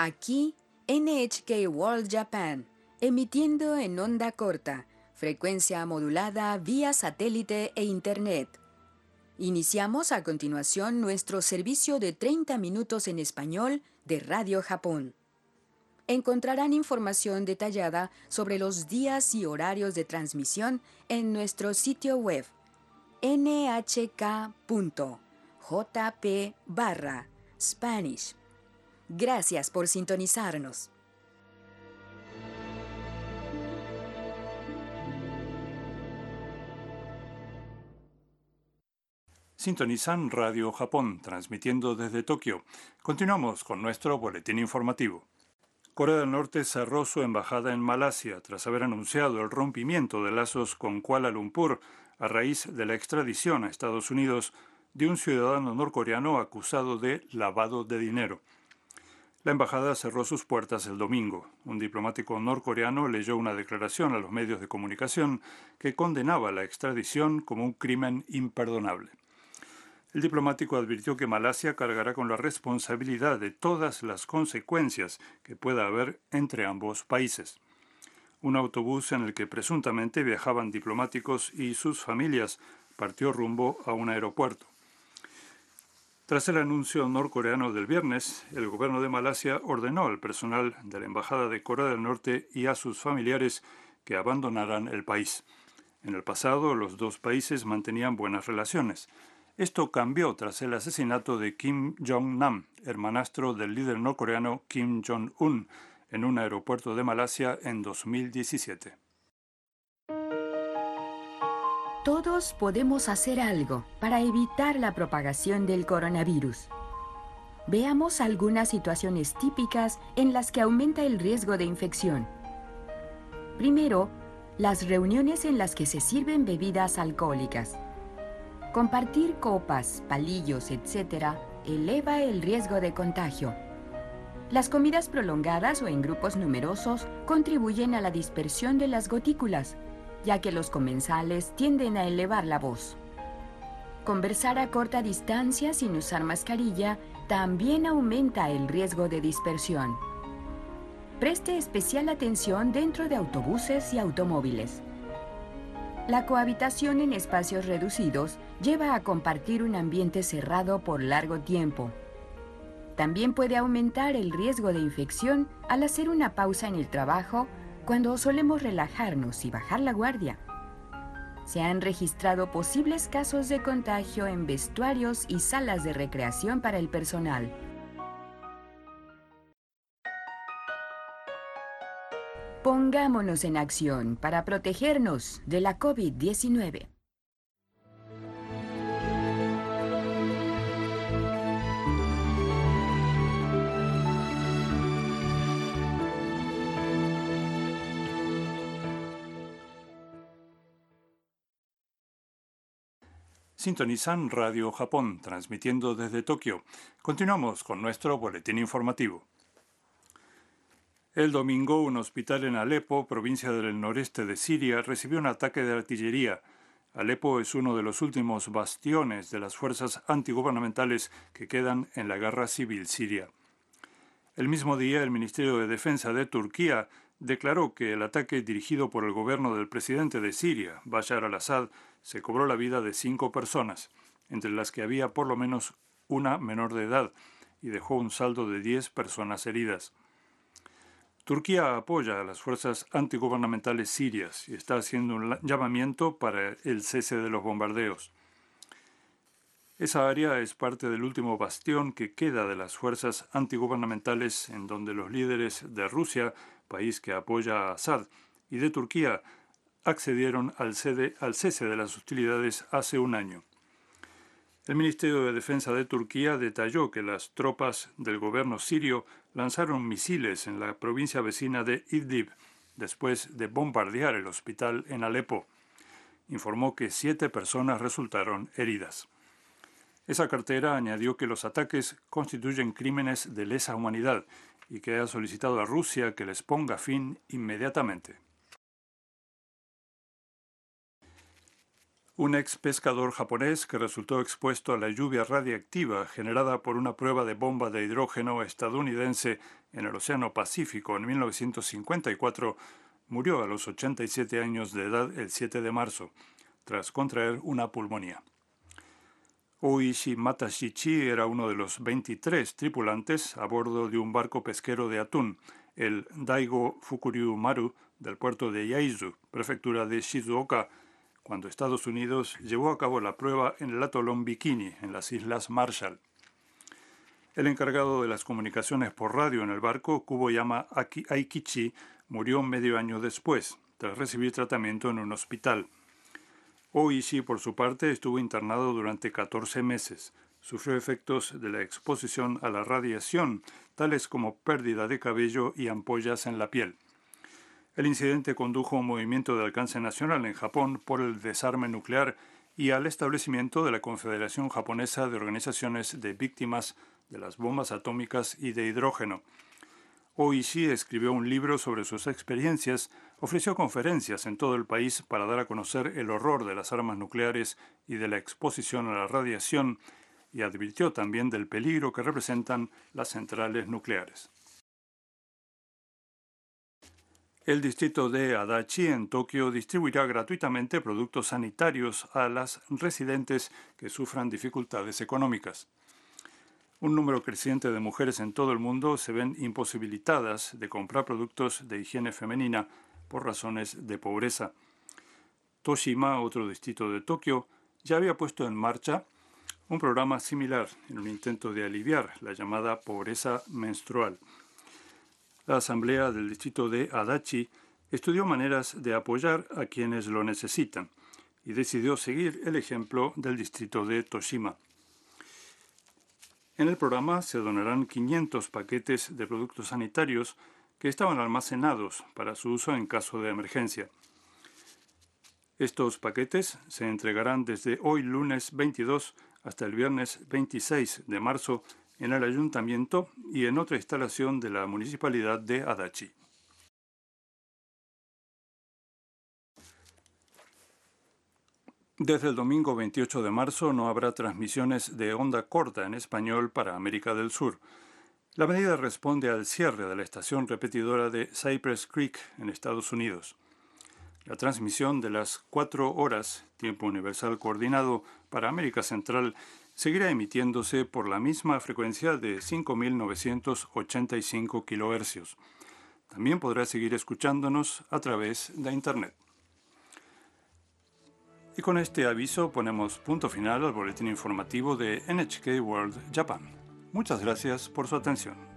Aquí, NHK World Japan, emitiendo en onda corta, frecuencia modulada vía satélite e Internet. Iniciamos a continuación nuestro servicio de 30 minutos en español de Radio Japón. Encontrarán información detallada sobre los días y horarios de transmisión en nuestro sitio web nhk.jp/Spanish. Gracias por sintonizarnos. Sintonizan Radio Japón, transmitiendo desde Tokio. Continuamos con nuestro boletín informativo. Corea del Norte cerró su embajada en Malasia tras haber anunciado el rompimiento de lazos con Kuala Lumpur a raíz de la extradición a Estados Unidos de un ciudadano norcoreano acusado de lavado de dinero. La embajada cerró sus puertas el domingo. Un diplomático norcoreano leyó una declaración a los medios de comunicación que condenaba la extradición como un crimen imperdonable. El diplomático advirtió que Malasia cargará con la responsabilidad de todas las consecuencias que pueda haber entre ambos países. Un autobús en el que presuntamente viajaban diplomáticos y sus familias partió rumbo a un aeropuerto. Tras el anuncio norcoreano del viernes, el gobierno de Malasia ordenó al personal de la Embajada de Corea del Norte y a sus familiares que abandonaran el país. En el pasado, los dos países mantenían buenas relaciones. Esto cambió tras el asesinato de Kim Jong-nam, hermanastro del líder norcoreano Kim Jong-un, en un aeropuerto de Malasia en 2017. Todos podemos hacer algo para evitar la propagación del coronavirus. Veamos algunas situaciones típicas en las que aumenta el riesgo de infección. Primero, las reuniones en las que se sirven bebidas alcohólicas. Compartir copas, palillos, etc., eleva el riesgo de contagio. Las comidas prolongadas o en grupos numerosos contribuyen a la dispersión de las gotículas, ya que los comensales tienden a elevar la voz. Conversar a corta distancia sin usar mascarilla también aumenta el riesgo de dispersión. Preste especial atención dentro de autobuses y automóviles. La cohabitación en espacios reducidos lleva a compartir un ambiente cerrado por largo tiempo. También puede aumentar el riesgo de infección al hacer una pausa en el trabajo cuando solemos relajarnos y bajar la guardia. Se han registrado posibles casos de contagio en vestuarios y salas de recreación para el personal. Pongámonos en acción para protegernos de la COVID-19. Sintonizan Radio Japón, transmitiendo desde Tokio. Continuamos con nuestro boletín informativo. El domingo, un hospital en Alepo, provincia del noreste de Siria, recibió un ataque de artillería. Alepo es uno de los últimos bastiones de las fuerzas antigubernamentales que quedan en la guerra civil siria. El mismo día, el Ministerio de Defensa de Turquía declaró que el ataque dirigido por el gobierno del presidente de Siria, Bashar al-Assad, se cobró la vida de 5 personas, entre las que había por lo menos una menor de edad, y dejó un saldo de 10 personas heridas. Turquía apoya a las fuerzas antigubernamentales sirias y está haciendo un llamamiento para el cese de los bombardeos. Esa área es parte del último bastión que queda de las fuerzas antigubernamentales en donde los líderes de Rusia, país que apoya a Assad, y de Turquía accedieron al cese de las hostilidades hace un año. El Ministerio de Defensa de Turquía detalló que las tropas del gobierno sirio lanzaron misiles en la provincia vecina de Idlib después de bombardear el hospital en Alepo. Informó que 7 personas resultaron heridas. Esa cartera añadió que los ataques constituyen crímenes de lesa humanidad y que ha solicitado a Rusia que les ponga fin inmediatamente. Un ex pescador japonés que resultó expuesto a la lluvia radiactiva generada por una prueba de bomba de hidrógeno estadounidense en el Océano Pacífico en 1954 murió a los 87 años de edad el 7 de marzo, tras contraer una pulmonía. Oishi Matashichi era uno de los 23 tripulantes a bordo de un barco pesquero de atún, el Daigo Fukuryu Maru, del puerto de Yaizu, prefectura de Shizuoka, cuando Estados Unidos llevó a cabo la prueba en el atolón Bikini, en las Islas Marshall. El encargado de las comunicaciones por radio en el barco, Kuboyama Aikichi, murió medio año después, tras recibir tratamiento en un hospital. Oishi, por su parte, estuvo internado durante 14 meses. Sufrió efectos de la exposición a la radiación, tales como pérdida de cabello y ampollas en la piel. El incidente condujo a un movimiento de alcance nacional en Japón por el desarme nuclear y al establecimiento de la Confederación Japonesa de Organizaciones de Víctimas de las Bombas Atómicas y de Hidrógeno. Oishi escribió un libro sobre sus experiencias, ofreció conferencias en todo el país para dar a conocer el horror de las armas nucleares y de la exposición a la radiación, y advirtió también del peligro que representan las centrales nucleares. El distrito de Adachi en Tokio distribuirá gratuitamente productos sanitarios a las residentes que sufran dificultades económicas. Un número creciente de mujeres en todo el mundo se ven imposibilitadas de comprar productos de higiene femenina por razones de pobreza. Toshima, otro distrito de Tokio, ya había puesto en marcha un programa similar en un intento de aliviar la llamada pobreza menstrual. La asamblea del distrito de Adachi estudió maneras de apoyar a quienes lo necesitan y decidió seguir el ejemplo del distrito de Toshima. En el programa se donarán 500 paquetes de productos sanitarios que estaban almacenados para su uso en caso de emergencia. Estos paquetes se entregarán desde hoy lunes 22 hasta el viernes 26 de marzo en el ayuntamiento y en otra instalación de la municipalidad de Adachi. Desde el domingo 28 de marzo no habrá transmisiones de onda corta en español para América del Sur. La medida responde al cierre de la estación repetidora de Cypress Creek en Estados Unidos. La transmisión de las 4 horas, tiempo universal coordinado para América Central, seguirá emitiéndose por la misma frecuencia de 5.985 kHz. También podrá seguir escuchándonos a través de Internet. Y con este aviso ponemos punto final al boletín informativo de NHK World Japan. Muchas gracias por su atención.